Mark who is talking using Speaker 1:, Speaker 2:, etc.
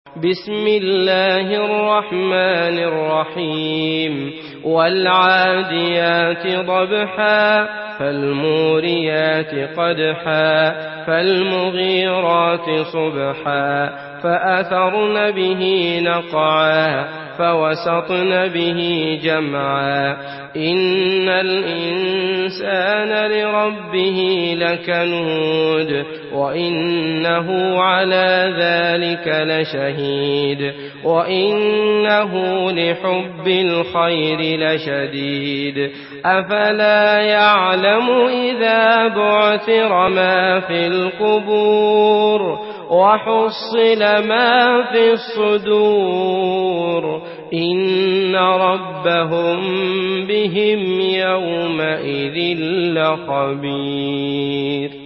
Speaker 1: بسم الله الرحمن الرحيم والعاديات ضبحا فالموريات قدحا فالمغيرات صبحا فأثرن به نقعا فوسطن به جمعا إن الإنسان لربه لكنود وإنه على ذلك لشهيد وإنه لحب الخير لشديد أفلا يعلم إذا بعثر ما في القبور وحصل ما في الصدور إن ربهم بهم يومئذ لخبير.